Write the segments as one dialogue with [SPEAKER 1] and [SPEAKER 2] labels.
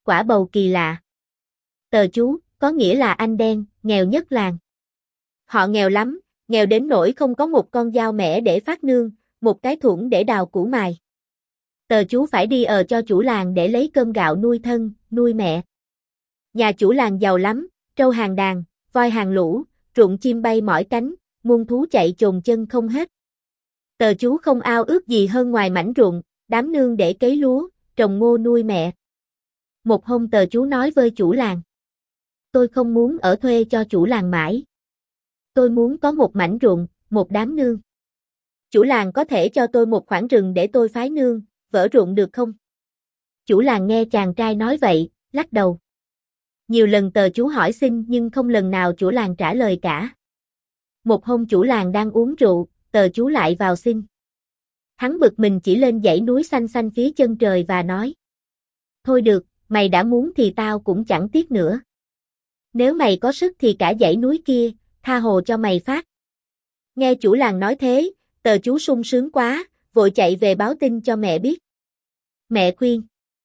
[SPEAKER 1] quả bầu kỳ lạ. Tờ chú, có nghĩa là anh đen, nghèo nhất làng. Họ nghèo lắm, nghèo đến nỗi không có một con dao mẻ để phát nương, một cái thuẫn để đào củ mài. Tờ chú phải đi cho chủ làng để lấy cơm gạo nuôi thân, nuôi mẹ. Nhà chủ làng giàu lắm, trâu hàng đàn, voi hàng lũ, ruộng chim bay mỏi cánh, muôn thú chạy chồn chân không hết. Tờ chú không ao ước gì hơn ngoài mảnh ruộng, đám nương để cấy lúa, trồng ngô nuôi mẹ. Một hôm tờ chú nói với chủ làng: tôi không muốn ở thuê cho chủ làng mãi. Tôi muốn có một mảnh ruộng, một đám nương. Chủ làng có thể cho tôi một khoảng rừng để tôi phái nương, vỡ ruộng được không? Chủ làng nghe chàng trai nói vậy, lắc đầu. Nhiều lần tờ chú hỏi xin nhưng không lần nào chủ làng trả lời cả. Một hôm chủ làng đang uống rượu, tờ chú lại vào xin. Hắn bực mình chỉ lên dãy núi xanh xanh phía chân trời và nói: thôi được, mày đã muốn thì tao cũng chẳng tiếc nữa. Nếu mày có sức thì cả dãy núi kia, tha hồ cho mày phát. Nghe chủ làng nói thế, tờ chú sung sướng quá, vội chạy về báo tin cho mẹ biết. Mẹ khuyên: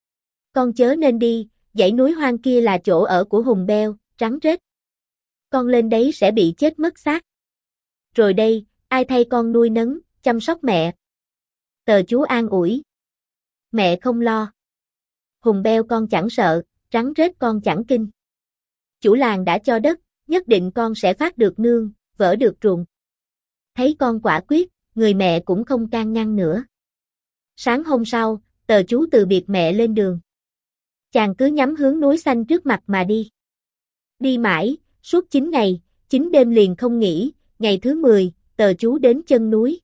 [SPEAKER 1] con chớ nên đi, dãy núi hoang kia là chỗ ở của hùng beo, rắn rết. Con lên đấy sẽ bị chết mất xác. Rồi đây, ai thay con nuôi nấng, chăm sóc mẹ? Tờ chú an ủi: mẹ không lo. Hùng beo con chẳng sợ, rắn rết con chẳng kinh. Chủ làng đã cho đất, nhất định con sẽ phát được nương, vỡ được ruộng. Thấy con quả quyết, người mẹ cũng không can ngăn nữa. Sáng hôm sau, tờ chú từ biệt mẹ lên đường. Chàng cứ nhắm hướng núi xanh trước mặt mà đi. Đi mãi, suốt 9 ngày, 9 đêm liền không nghỉ, ngày thứ 10, tờ chú đến chân núi.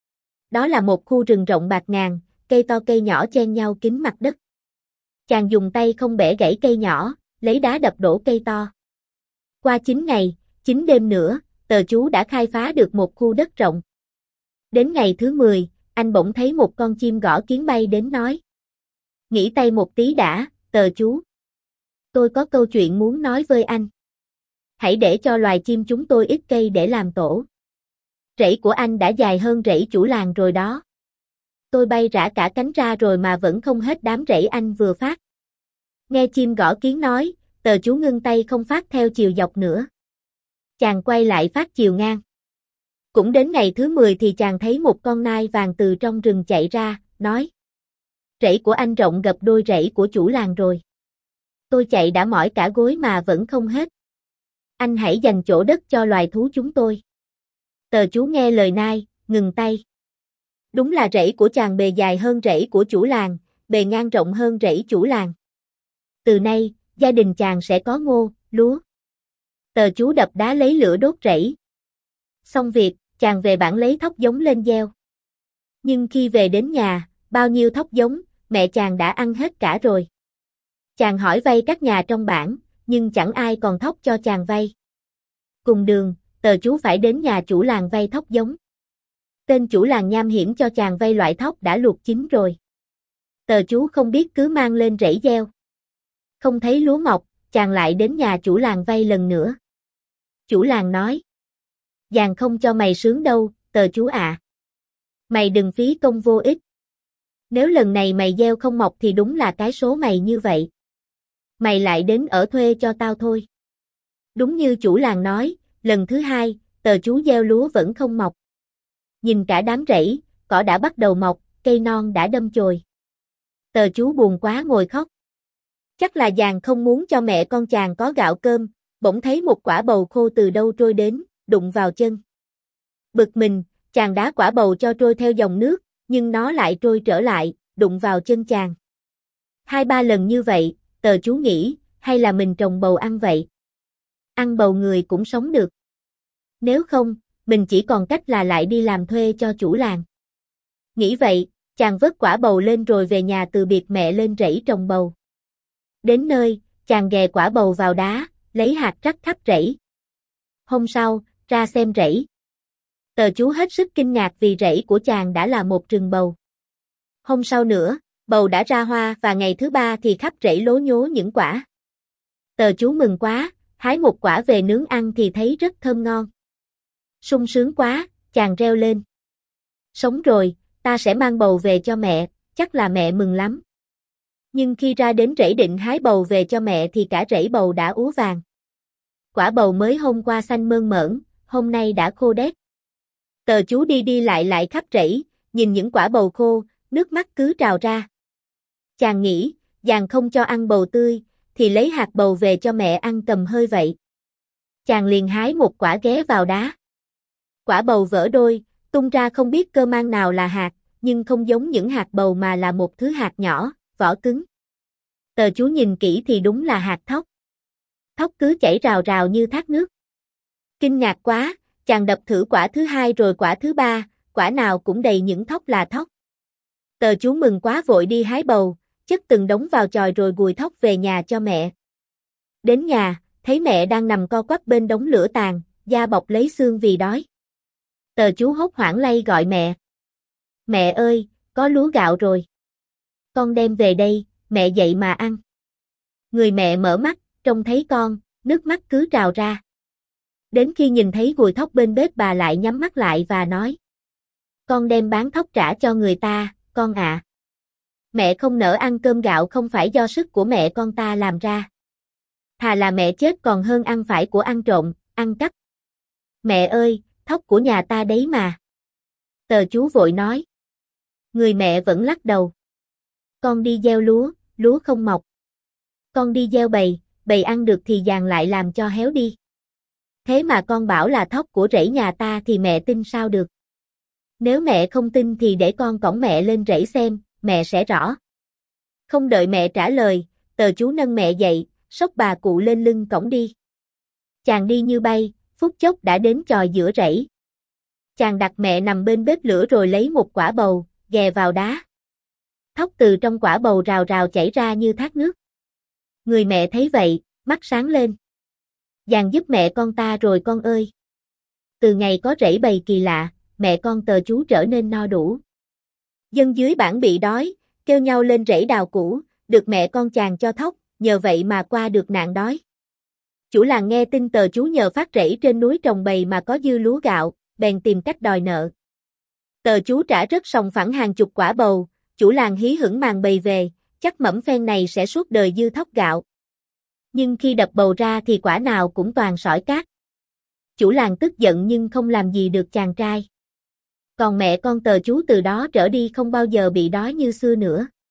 [SPEAKER 1] Đó là một khu rừng rộng bạt ngàn, cây to cây nhỏ chen nhau kín mặt đất. Chàng dùng tay không bẻ gãy cây nhỏ, lấy đá đập đổ cây to. Qua 9 ngày, 9 đêm nữa, tờ chú đã khai phá được một khu đất rộng. Đến ngày thứ 10, anh bỗng thấy một con chim gõ kiến bay đến nói: nghỉ tay một tí đã, tờ chú. Tôi có câu chuyện muốn nói với anh. Hãy để cho loài chim chúng tôi ít cây để làm tổ. Rẫy của anh đã dài hơn rẫy chủ làng rồi đó. Tôi bay rã cả cánh ra rồi mà vẫn không hết đám rẫy anh vừa phát. Nghe chim gõ kiến nói, tờ chú ngưng tay không phát theo chiều dọc nữa. Chàng quay lại phát chiều ngang. Cũng đến ngày thứ 10 thì chàng thấy một con nai vàng từ trong rừng chạy ra, nói: rẫy của anh rộng gấp đôi rẫy của chủ làng rồi. Tôi chạy đã mỏi cả gối mà vẫn không hết. Anh hãy dành chỗ đất cho loài thú chúng tôi. Tờ chú nghe lời nai, ngừng tay. Đúng là rẫy của chàng bề dài hơn rẫy của chủ làng, bề ngang rộng hơn rẫy chủ làng. Từ nay, gia đình chàng sẽ có ngô, lúa. Tờ chú đập đá lấy lửa đốt rẫy. Xong việc, chàng về bản lấy thóc giống lên gieo. Nhưng khi về đến nhà, bao nhiêu thóc giống, mẹ chàng đã ăn hết cả rồi. Chàng hỏi vay các nhà trong bản, nhưng chẳng ai còn thóc cho chàng vay. Cùng đường, tờ chú phải đến nhà chủ làng vay thóc giống. Tên chủ làng nham hiểm cho chàng vay loại thóc đã luộc chín rồi. Tờ chú không biết cứ mang lên rẫy gieo. Không thấy lúa mọc, chàng lại đến nhà chủ làng vay lần nữa. Chủ làng nói: dàng không cho mày sướng đâu, tờ chú ạ. Mày đừng phí công vô ích. Nếu lần này mày gieo không mọc thì đúng là cái số mày như vậy. Mày lại đến ở thuê cho tao thôi. Đúng như chủ làng nói, lần thứ 2, tờ chú gieo lúa vẫn không mọc. Nhìn cả đám rẫy, cỏ đã bắt đầu mọc, cây non đã đâm chồi. Tờ chú buồn quá ngồi khóc. Chắc là dàng không muốn cho mẹ con chàng có gạo cơm, bỗng thấy một quả bầu khô từ đâu trôi đến, đụng vào chân. Bực mình, chàng đá quả bầu cho trôi theo dòng nước, nhưng nó lại trôi trở lại, đụng vào chân chàng. 2-3 lần như vậy, tờ chú nghĩ, hay là mình trồng bầu ăn vậy. Ăn bầu người cũng sống được. Nếu không, mình chỉ còn cách là lại đi làm thuê cho chủ làng. Nghĩ vậy, chàng vớt quả bầu lên rồi về nhà từ biệt mẹ lên rẫy trồng bầu. Đến nơi, chàng ghè quả bầu vào đá, lấy hạt rắc khắp rẫy. Hôm sau, ra xem rẫy. Tờ chú hết sức kinh ngạc vì rẫy của chàng đã là một rừng bầu. Hôm sau nữa, bầu đã ra hoa và ngày thứ 3 thì khắp rẫy lố nhố những quả. Tờ chú mừng quá, hái một quả về nướng ăn thì thấy rất thơm ngon. Sung sướng quá, chàng reo lên. Sống rồi, ta sẽ mang bầu về cho mẹ, chắc là mẹ mừng lắm. Nhưng khi ra đến rẫy định hái bầu về cho mẹ thì cả rẫy bầu đã úa vàng. Quả bầu mới hôm qua xanh mơn mởn, hôm nay đã khô đét. Tờ chú đi đi lại khắp rẫy, nhìn những quả bầu khô, nước mắt cứ trào ra. Chàng nghĩ, chàng không cho ăn bầu tươi, thì lấy hạt bầu về cho mẹ ăn cầm hơi vậy. Chàng liền hái một quả ghé vào đá. Quả bầu vỡ đôi, tung ra không biết cơ mang nào là hạt, nhưng không giống những hạt bầu mà là một thứ hạt nhỏ, vỏ cứng. Tờ chú nhìn kỹ thì đúng là hạt thóc. Thóc cứ chảy rào rào như thác nước. Kinh ngạc quá, chàng đập thử quả thứ hai rồi quả thứ ba, quả nào cũng đầy những thóc là thóc. Tờ chú mừng quá vội đi hái bầu, chất từng đống vào chòi rồi gùi thóc về nhà cho mẹ. Đến nhà, thấy mẹ đang nằm co quắp bên đống lửa tàn, da bọc lấy xương vì đói. Tờ chú hốt hoảng lay gọi mẹ. Mẹ ơi, có lúa gạo rồi. Con đem về đây, mẹ dậy mà ăn. Người mẹ mở mắt, trông thấy con, nước mắt cứ trào ra. Đến khi nhìn thấy gùi thóc bên bếp bà lại nhắm mắt lại và nói. Con đem bán thóc trả cho người ta, con ạ. Mẹ không nỡ ăn cơm gạo không phải do sức của mẹ con ta làm ra. Thà là mẹ chết còn hơn ăn phải của ăn trộm, ăn cắp. Mẹ ơi, thóc của nhà ta đấy mà. Tờ chú vội nói. Người mẹ vẫn lắc đầu. Con đi gieo lúa, lúa không mọc. Con đi gieo bầy, bầy ăn được thì dàn lại làm cho héo đi. Thế mà con bảo là thóc của rẫy nhà ta thì mẹ tin sao được. Nếu mẹ không tin thì để con cõng mẹ lên rẫy xem, mẹ sẽ rõ. Không đợi mẹ trả lời, tờ chú nâng mẹ dậy, xốc bà cụ lên lưng cõng đi. Chàng đi như bay, phút chốc đã đến chòi giữa rẫy. Chàng đặt mẹ nằm bên bếp lửa rồi lấy một quả bầu, ghè vào đá. Thóc từ trong quả bầu rào rào chảy ra như thác nước. Người mẹ thấy vậy, mắt sáng lên. Dàn giúp mẹ con ta rồi con ơi. Từ ngày có rẫy bầy kỳ lạ, mẹ con tờ chú trở nên no đủ. Dân dưới bản bị đói, kêu nhau lên rẫy đào củ, được mẹ con chàng cho thóc, nhờ vậy mà qua được nạn đói. Chủ làng nghe tin tờ chú nhờ phát rẫy trên núi trồng bầy mà có dư lúa gạo, bèn tìm cách đòi nợ. Tờ chú trả rất sòng phẳng hàng chục quả bầu, chủ làng hí hửng màng bầy về, chắc mẩm phen này sẽ suốt đời dư thóc gạo. Nhưng khi đập bầu ra thì quả nào cũng toàn sỏi cát. Chủ làng tức giận nhưng không làm gì được chàng trai. Còn mẹ con tờ chú từ đó trở đi không bao giờ bị đói như xưa nữa.